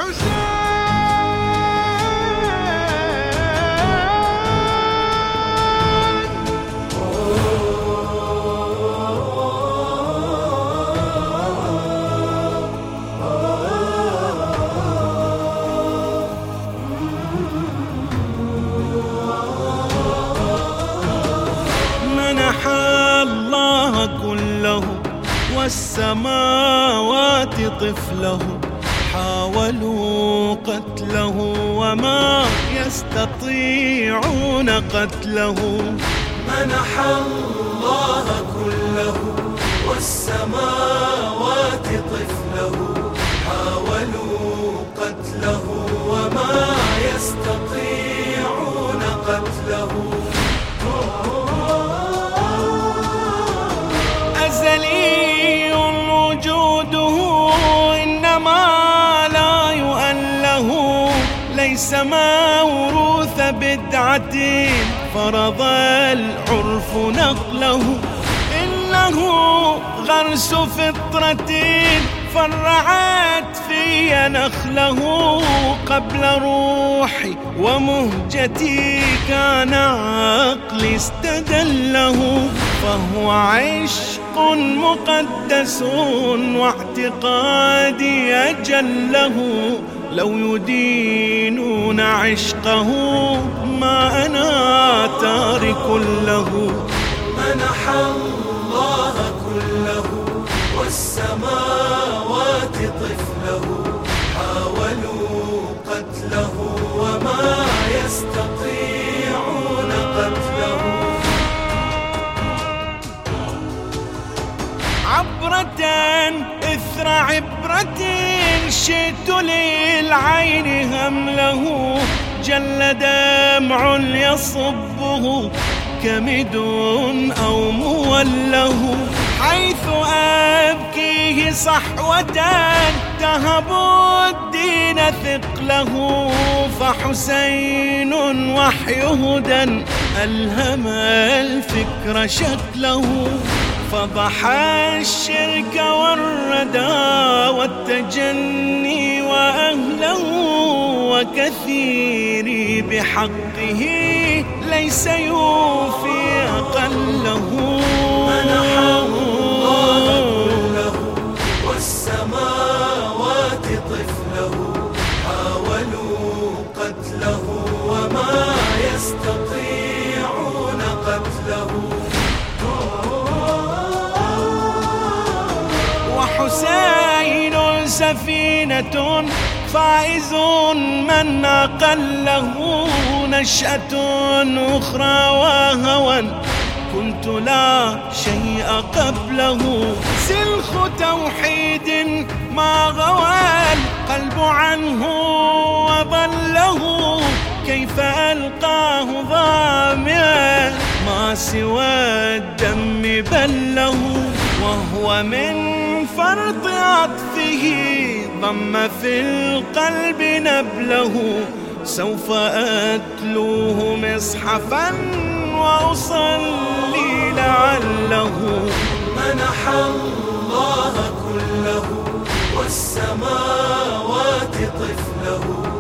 منح الله كله والسماوات طفله، حاولوا قتله وما يستطيعون قتله. منح الله كله والسماوات طفله، حاولوا قتله وما يستطيعون قتله. أزلي وجوده إنما لا يؤله، ليس موروث بدعة فرض العرف نقله. إنه غرس فطرة فرعت في نخله، قبل روحي ومهجتي كان عقلي استدله. فهو عشق مقدس واعتقادي أجله، لو يدينون عشقه ما أنا تارك له. منح الله كله والسماوات طفله، حاولوا قتله وما يستطيعون قتله. عبرة إثر عبرة شئت للعين همله، جل دمع يصبه كمد أو موله. حيث أبكيه صحوة تهب الدين ثقله، فحسين وحي هدى ألهم الفكر شكله. فضحى الشرك والردى والتجني وأهله، وكثيري بحقه ليس يوفي أقله. منح الله كله والسماوات طفله، حاولوا قتله وما يستطيعون قتله. وحسين سفينة فائز من أقله، نشأة أخرى وهوى كنت لا شيء قبله. سلخ توحيد ما غوى القلب عنه وضله، كيف ألقاه ظامئا ما سوى الدم بله. وهو من فرط عطفه ضم في القلب نبله، سوف أتلوه مصحفا وأصلي لعله. منح الله كله والسماوات طفله،